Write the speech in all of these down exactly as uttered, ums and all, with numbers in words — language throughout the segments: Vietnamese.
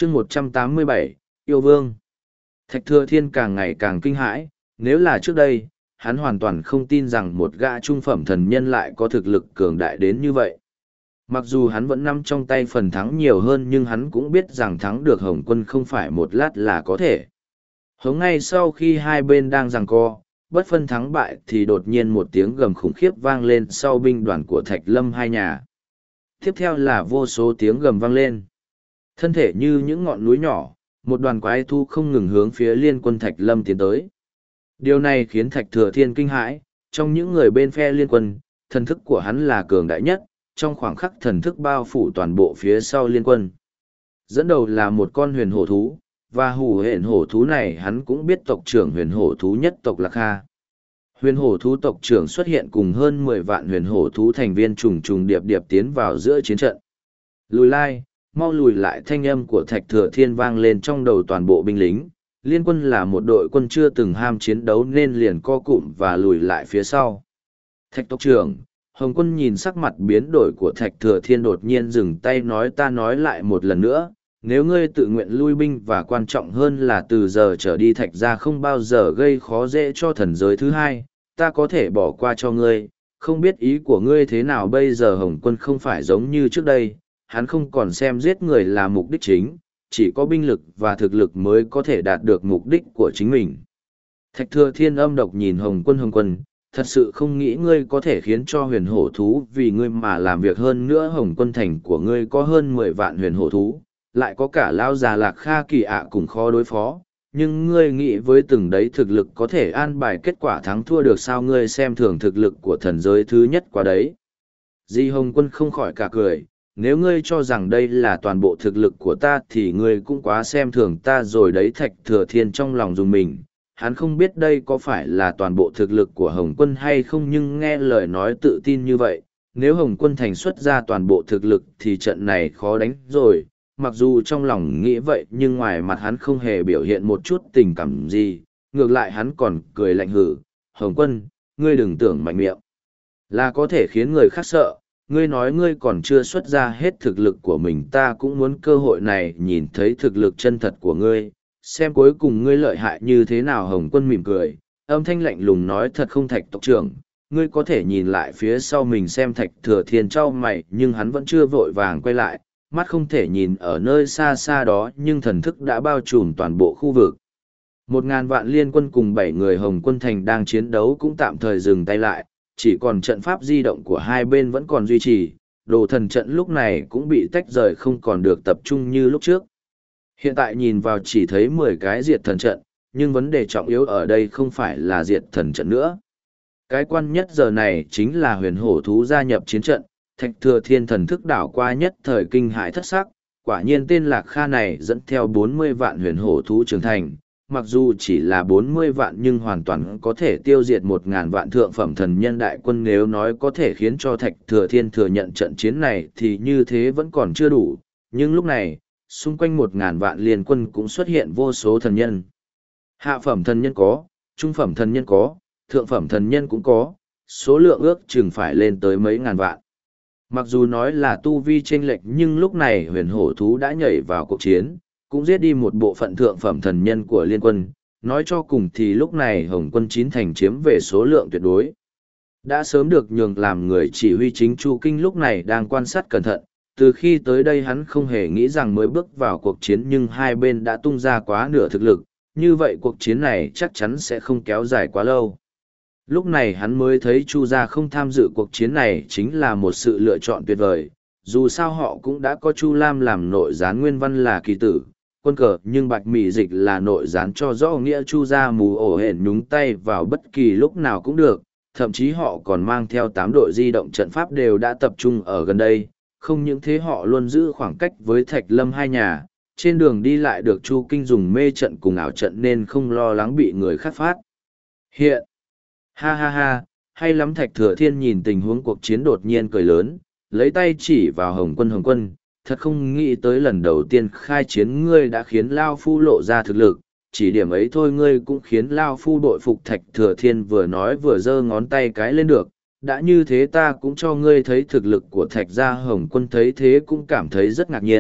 chương một trăm tám mươi bảy, Yêu Vương. Thạch Thừa Thiên càng ngày càng kinh hãi, nếu là trước đây, hắn hoàn toàn không tin rằng một gã trung phẩm thần nhân lại có thực lực cường đại đến như vậy. Mặc dù hắn vẫn nắm trong tay phần thắng nhiều hơn nhưng hắn cũng biết rằng thắng được Hồng Quân không phải một lát là có thể. Hống ngay sau khi hai bên đang giằng co, bất phân thắng bại thì đột nhiên một tiếng gầm khủng khiếp vang lên sau binh đoàn của Thạch Lâm hai nhà. Tiếp theo là vô số tiếng gầm vang lên. Thân thể như những ngọn núi nhỏ, một đoàn quái thú không ngừng hướng phía liên quân Thạch Lâm tiến tới. Điều này khiến Thạch Thừa Thiên kinh hãi, trong những người bên phe liên quân, thần thức của hắn là cường đại nhất, trong khoảng khắc thần thức bao phủ toàn bộ phía sau liên quân. Dẫn đầu là một con huyền hổ thú, và hủ hện hổ thú này hắn cũng biết tộc trưởng huyền hổ thú nhất tộc Lạc Kha. Huyền hổ thú tộc trưởng xuất hiện cùng hơn mười vạn huyền hổ thú thành viên trùng trùng điệp điệp tiến vào giữa chiến trận. Lùi lai, mau lùi lại, thanh âm của Thạch Thừa Thiên vang lên trong đầu toàn bộ binh lính. Liên quân là một đội quân chưa từng ham chiến đấu nên liền co cụm và lùi lại phía sau. Thạch tộc trưởng, Hồng Quân nhìn sắc mặt biến đổi của Thạch Thừa Thiên đột nhiên dừng tay nói ta nói lại một lần nữa, nếu ngươi tự nguyện lui binh và quan trọng hơn là từ giờ trở đi Thạch gia không bao giờ gây khó dễ cho thần giới thứ hai, ta có thể bỏ qua cho ngươi, không biết ý của ngươi thế nào bây giờ Hồng Quân không phải giống như trước đây, hắn không còn xem giết người là mục đích chính, chỉ có binh lực và thực lực mới có thể đạt được mục đích của chính mình. Thạch Thừa Thiên âm độc nhìn Hồng Quân Hồng Quân, thật sự không nghĩ ngươi có thể khiến cho huyền hổ thú vì ngươi mà làm việc hơn nữa Hồng Quân thành của ngươi có hơn mười vạn huyền hổ thú, lại có cả lao già Lạc Kha kỳ ạ cũng khó đối phó, nhưng ngươi nghĩ với từng đấy thực lực có thể an bài kết quả thắng thua được sao ngươi xem thường thực lực của thần giới thứ nhất qua đấy. Di Hồng Quân không khỏi cả cười, nếu ngươi cho rằng đây là toàn bộ thực lực của ta thì ngươi cũng quá xem thường ta rồi đấy. Thạch Thừa Thiên trong lòng dùng mình, hắn không biết đây có phải là toàn bộ thực lực của Hồng Quân hay không nhưng nghe lời nói tự tin như vậy, nếu Hồng Quân thành xuất ra toàn bộ thực lực thì trận này khó đánh rồi. Mặc dù trong lòng nghĩ vậy nhưng ngoài mặt hắn không hề biểu hiện một chút tình cảm gì, ngược lại hắn còn cười lạnh hử, Hồng Quân, ngươi đừng tưởng mạnh miệng là có thể khiến người khác sợ, ngươi nói ngươi còn chưa xuất ra hết thực lực của mình, ta cũng muốn cơ hội này nhìn thấy thực lực chân thật của ngươi, xem cuối cùng ngươi lợi hại như thế nào. Hồng Quân mỉm cười, âm thanh lạnh lùng nói thật không Thạch tộc trưởng, ngươi có thể nhìn lại phía sau mình xem. Thạch Thừa Thiên trao mày nhưng hắn vẫn chưa vội vàng quay lại, mắt không thể nhìn ở nơi xa xa đó nhưng thần thức đã bao trùm toàn bộ khu vực. Một ngàn vạn liên quân cùng bảy người Hồng Quân thành đang chiến đấu cũng tạm thời dừng tay lại, chỉ còn trận pháp di động của hai bên vẫn còn duy trì, đồ thần trận lúc này cũng bị tách rời không còn được tập trung như lúc trước. Hiện tại nhìn vào chỉ thấy mười cái diệt thần trận, nhưng vấn đề trọng yếu ở đây không phải là diệt thần trận nữa. Cái quan nhất giờ này chính là huyền hổ thú gia nhập chiến trận. Thạch Thừa Thiên thần thức đảo qua nhất thời kinh hãi thất sắc, quả nhiên tên Lạc Kha này dẫn theo bốn mươi vạn huyền hổ thú trưởng thành, mặc dù chỉ là bốn mươi vạn nhưng hoàn toàn có thể tiêu diệt một ngàn vạn thượng phẩm thần nhân đại quân. Nếu nói có thể khiến cho Thạch Thừa Thiên thừa nhận trận chiến này thì như thế vẫn còn chưa đủ, nhưng lúc này, xung quanh một ngàn vạn liên quân cũng xuất hiện vô số thần nhân. Hạ phẩm thần nhân có, trung phẩm thần nhân có, thượng phẩm thần nhân cũng có, số lượng ước chừng phải lên tới mấy ngàn vạn. Mặc dù nói là tu vi chênh lệch nhưng lúc này huyền hổ thú đã nhảy vào cuộc chiến, cũng giết đi một bộ phận thượng phẩm thần nhân của liên quân, nói cho cùng thì lúc này Hồng Quân chín thành chiếm về số lượng tuyệt đối. Đã sớm được nhường làm người chỉ huy chính Chu Kinh lúc này đang quan sát cẩn thận, từ khi tới đây hắn không hề nghĩ rằng mới bước vào cuộc chiến nhưng hai bên đã tung ra quá nửa thực lực, như vậy cuộc chiến này chắc chắn sẽ không kéo dài quá lâu. Lúc này hắn mới thấy Chu gia không tham dự cuộc chiến này chính là một sự lựa chọn tuyệt vời, dù sao họ cũng đã có Chu Lam làm nội gián nguyên văn là kỳ tử, quân cờ nhưng Bạch Mị Dịch là nội gián cho rõ nghĩa Chu gia mù ổ hển nhúng tay vào bất kỳ lúc nào cũng được, thậm chí họ còn mang theo tám đội di động trận pháp đều đã tập trung ở gần đây, không những thế họ luôn giữ khoảng cách với Thạch Lâm hai nhà, trên đường đi lại được Chu Kinh dùng mê trận cùng ảo trận nên không lo lắng bị người khác phát hiện. Ha ha ha, hay lắm. Thạch Thừa Thiên nhìn tình huống cuộc chiến đột nhiên cười lớn, lấy tay chỉ vào Hồng Quân. Hồng Quân, thật không nghĩ tới lần đầu tiên khai chiến ngươi đã khiến Lao Phu lộ ra thực lực, chỉ điểm ấy thôi ngươi cũng khiến Lao Phu đội phục. Thạch Thừa Thiên vừa nói vừa giơ ngón tay cái lên được, đã như thế ta cũng cho ngươi thấy thực lực của Thạch gia. Hồng Quân thấy thế cũng cảm thấy rất ngạc nhiên,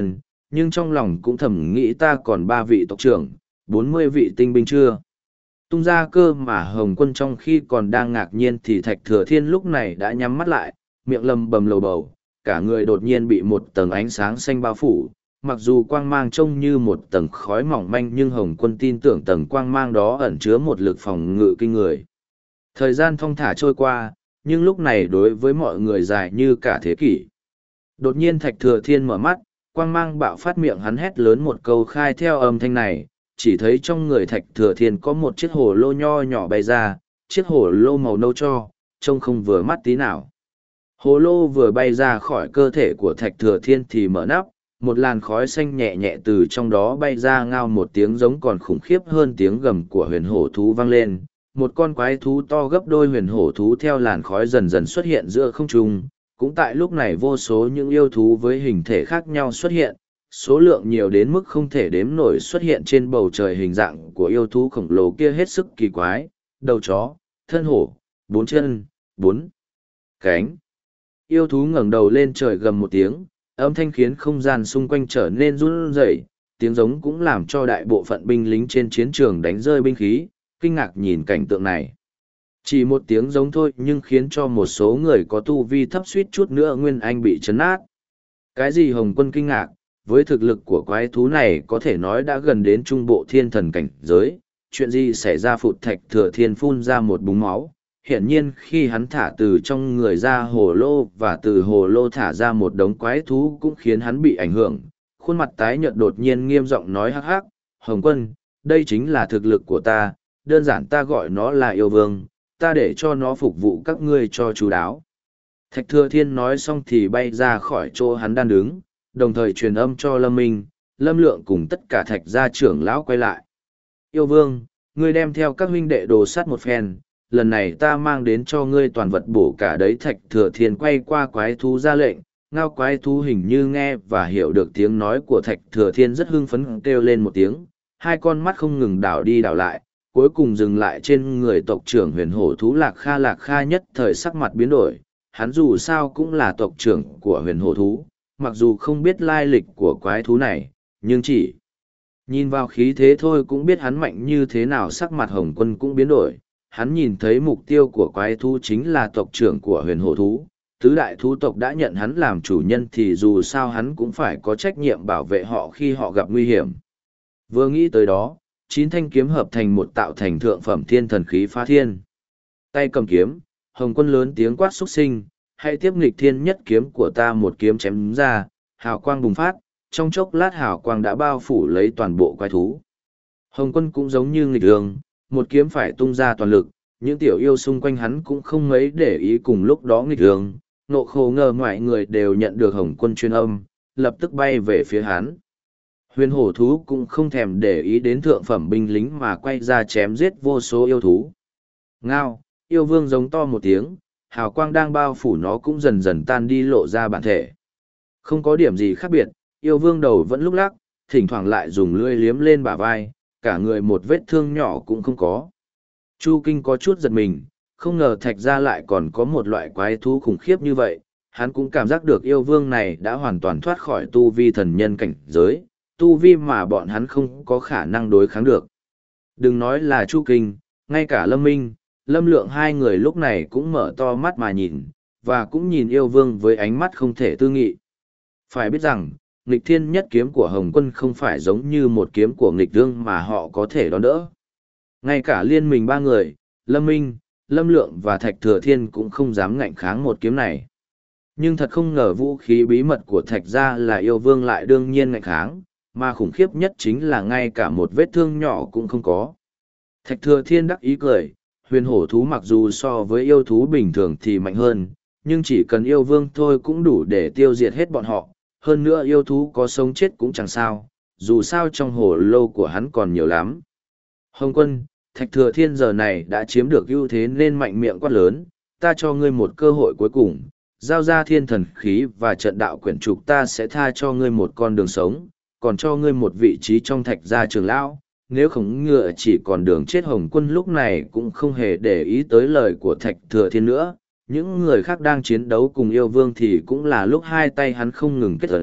nhưng trong lòng cũng thầm nghĩ ta còn ba vị tộc trưởng, bốn mươi vị tinh binh chưa. Tung ra cơ mà Hồng Quân trong khi còn đang ngạc nhiên thì Thạch Thừa Thiên lúc này đã nhắm mắt lại, miệng lầm bầm lầu bầu, cả người đột nhiên bị một tầng ánh sáng xanh bao phủ. Mặc dù quang mang trông như một tầng khói mỏng manh nhưng Hồng Quân tin tưởng tầng quang mang đó ẩn chứa một lực phòng ngự kinh người. Thời gian thong thả trôi qua, nhưng lúc này đối với mọi người dài như cả thế kỷ. Đột nhiên Thạch Thừa Thiên mở mắt, quang mang bạo phát, miệng hắn hét lớn một câu khai theo âm thanh này, chỉ thấy trong người Thạch Thừa Thiên có một chiếc hồ lô nho nhỏ bay ra, chiếc hồ lô màu nâu cho, trông không vừa mắt tí nào. Hồ lô vừa bay ra khỏi cơ thể của Thạch Thừa Thiên thì mở nắp, một làn khói xanh nhẹ nhẹ từ trong đó bay ra, ngao một tiếng giống còn khủng khiếp hơn tiếng gầm của huyền hổ thú vang lên. Một con quái thú to gấp đôi huyền hổ thú theo làn khói dần dần xuất hiện giữa không trung. Cũng tại lúc này vô số những yêu thú với hình thể khác nhau xuất hiện, số lượng nhiều đến mức không thể đếm nổi xuất hiện trên bầu trời. Hình dạng của yêu thú khổng lồ kia hết sức kỳ quái, đầu chó, thân hổ, bốn chân, bốn cánh. Yêu thú ngẩng đầu lên trời gầm một tiếng, âm thanh khiến không gian xung quanh trở nên run rẩy, tiếng giống cũng làm cho đại bộ phận binh lính trên chiến trường đánh rơi binh khí, kinh ngạc nhìn cảnh tượng này. Chỉ một tiếng giống thôi nhưng khiến cho một số người có tu vi thấp suýt chút nữa Nguyên Anh bị chấn át. Cái gì Hồng Quân kinh ngạc, với thực lực của quái thú này có thể nói đã gần đến trung bộ thiên thần cảnh giới, chuyện gì xảy ra? Phụt, Thạch Thừa Thiên phun ra một búng máu. Hiển nhiên khi hắn thả từ trong người ra hồ lô và từ hồ lô thả ra một đống quái thú cũng khiến hắn bị ảnh hưởng. Khuôn mặt tái nhợt đột nhiên nghiêm giọng nói hắc hắc, Hồng Quân, đây chính là thực lực của ta, đơn giản ta gọi nó là yêu vương, ta để cho nó phục vụ các ngươi cho chú đáo. Thạch Thừa Thiên nói xong thì bay ra khỏi chỗ hắn đang đứng, đồng thời truyền âm cho Lâm Minh, Lâm Lượng cùng tất cả Thạch gia trưởng lão quay lại. Yêu vương, ngươi đem theo các huynh đệ đồ sắt một phen, lần này ta mang đến cho ngươi toàn vật bổ cả đấy. Thạch Thừa Thiên quay qua quái thú ra lệnh, ngao quái thú hình như nghe và hiểu được tiếng nói của Thạch Thừa Thiên rất hưng phấn kêu lên một tiếng, hai con mắt không ngừng đảo đi đảo lại, cuối cùng dừng lại trên người tộc trưởng huyền hổ thú Lạc Kha. Lạc Kha nhất thời sắc mặt biến đổi, hắn dù sao cũng là tộc trưởng của huyền hổ thú, mặc dù không biết lai lịch của quái thú này, nhưng chỉ nhìn vào khí thế thôi cũng biết hắn mạnh như thế nào. Sắc mặt Hồng Quân cũng biến đổi, hắn nhìn thấy mục tiêu của quái thú chính là tộc trưởng của huyền hổ thú, tứ đại thú tộc đã nhận hắn làm chủ nhân thì dù sao hắn cũng phải có trách nhiệm bảo vệ họ khi họ gặp nguy hiểm. Vừa nghĩ tới đó, chín thanh kiếm hợp thành một tạo thành thượng phẩm thiên thần khí phá thiên. Tay cầm kiếm, Hồng Quân lớn tiếng quát xuất sinh, hãy tiếp nghịch thiên nhất kiếm của ta. Một kiếm chém ra, hào quang bùng phát, trong chốc lát hào quang đã bao phủ lấy toàn bộ quái thú. Hồng Quân cũng giống như nghịch đường, một kiếm phải tung ra toàn lực, những tiểu yêu xung quanh hắn cũng không mấy để ý. Cùng lúc đó nghịch đường, nộ khổ ngờ mọi người đều nhận được Hồng Quân truyền âm, lập tức bay về phía hắn. Huyền hổ thú cũng không thèm để ý đến thượng phẩm binh lính mà quay ra chém giết vô số yêu thú. Ngao, yêu vương giống to một tiếng, hào quang đang bao phủ nó cũng dần dần tan đi lộ ra bản thể. Không có điểm gì khác biệt, yêu vương đầu vẫn lúc lắc, thỉnh thoảng lại dùng lưỡi liếm lên bả vai, cả người một vết thương nhỏ cũng không có. Chu Kinh có chút giật mình, không ngờ Thạch gia lại còn có một loại quái thú khủng khiếp như vậy. Hắn cũng cảm giác được yêu vương này đã hoàn toàn thoát khỏi tu vi thần nhân cảnh giới, tu vi mà bọn hắn không có khả năng đối kháng được. Đừng nói là Chu Kinh, ngay cả Lâm Minh, Lâm Lượng hai người lúc này cũng mở to mắt mà nhìn, và cũng nhìn yêu vương với ánh mắt không thể tư nghị. Phải biết rằng, nghịch thiên nhất kiếm của Hồng Quân không phải giống như một kiếm của nghịch dương mà họ có thể đón đỡ. Ngay cả liên minh ba người, Lâm Minh, Lâm Lượng và Thạch Thừa Thiên cũng không dám ngạnh kháng một kiếm này. Nhưng thật không ngờ vũ khí bí mật của Thạch gia là yêu vương lại đương nhiên ngạnh kháng, mà khủng khiếp nhất chính là ngay cả một vết thương nhỏ cũng không có. Thạch Thừa Thiên đắc ý cười, huyền hổ thú mặc dù so với yêu thú bình thường thì mạnh hơn, nhưng chỉ cần yêu vương thôi cũng đủ để tiêu diệt hết bọn họ. Hơn nữa yêu thú có sống chết cũng chẳng sao, dù sao trong hồ lô của hắn còn nhiều lắm. Hồng Quân, Thạch Thừa Thiên giờ này đã chiếm được ưu thế nên mạnh miệng quát lớn, ta cho ngươi một cơ hội cuối cùng, giao ra thiên thần khí và trận đạo quyển trục, ta sẽ tha cho ngươi một con đường sống, còn cho ngươi một vị trí trong Thạch gia trường lão. Nếu không ngựa chỉ còn đường chết. Hồng Quân lúc này cũng không hề để ý tới lời của Thạch Thừa Thiên nữa. Những người khác đang chiến đấu cùng yêu vương thì cũng là lúc hai tay hắn không ngừng kết ấn,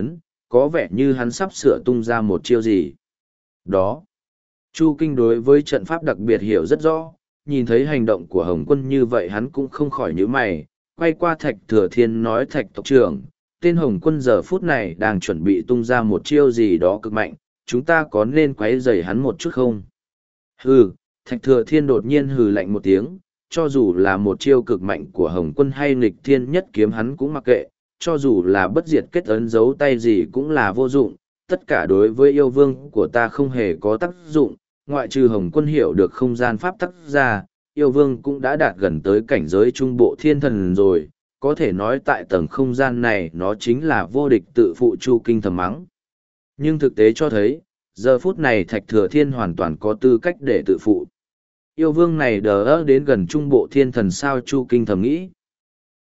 có vẻ như hắn sắp sửa tung ra một chiêu gì. Đó. Chu Kinh đối với trận pháp đặc biệt hiểu rất rõ, nhìn thấy hành động của Hồng Quân như vậy hắn cũng không khỏi nhíu mày, quay qua Thạch Thừa Thiên nói Thạch tộc trưởng, tên Hồng Quân giờ phút này đang chuẩn bị tung ra một chiêu gì đó cực mạnh, chúng ta có nên quấy rầy hắn một chút không? Hừ, Thạch Thừa Thiên đột nhiên hừ lạnh một tiếng, cho dù là một chiêu cực mạnh của Hồng Quân hay nghịch thiên nhất kiếm hắn cũng mặc kệ, cho dù là bất diệt kết ấn giấu tay gì cũng là vô dụng, tất cả đối với yêu vương của ta không hề có tác dụng, ngoại trừ Hồng Quân hiểu được không gian pháp tắc ra, yêu vương cũng đã đạt gần tới cảnh giới trung bộ thiên thần rồi, có thể nói tại tầng không gian này nó chính là vô địch tự phụ. Chu Kinh thầm mắng. Nhưng thực tế cho thấy, giờ phút này Thạch Thừa Thiên hoàn toàn có tư cách để tự phụ. Yêu vương này đờ ơ đến gần trung bộ thiên thần sao? Chu Kinh thầm nghĩ.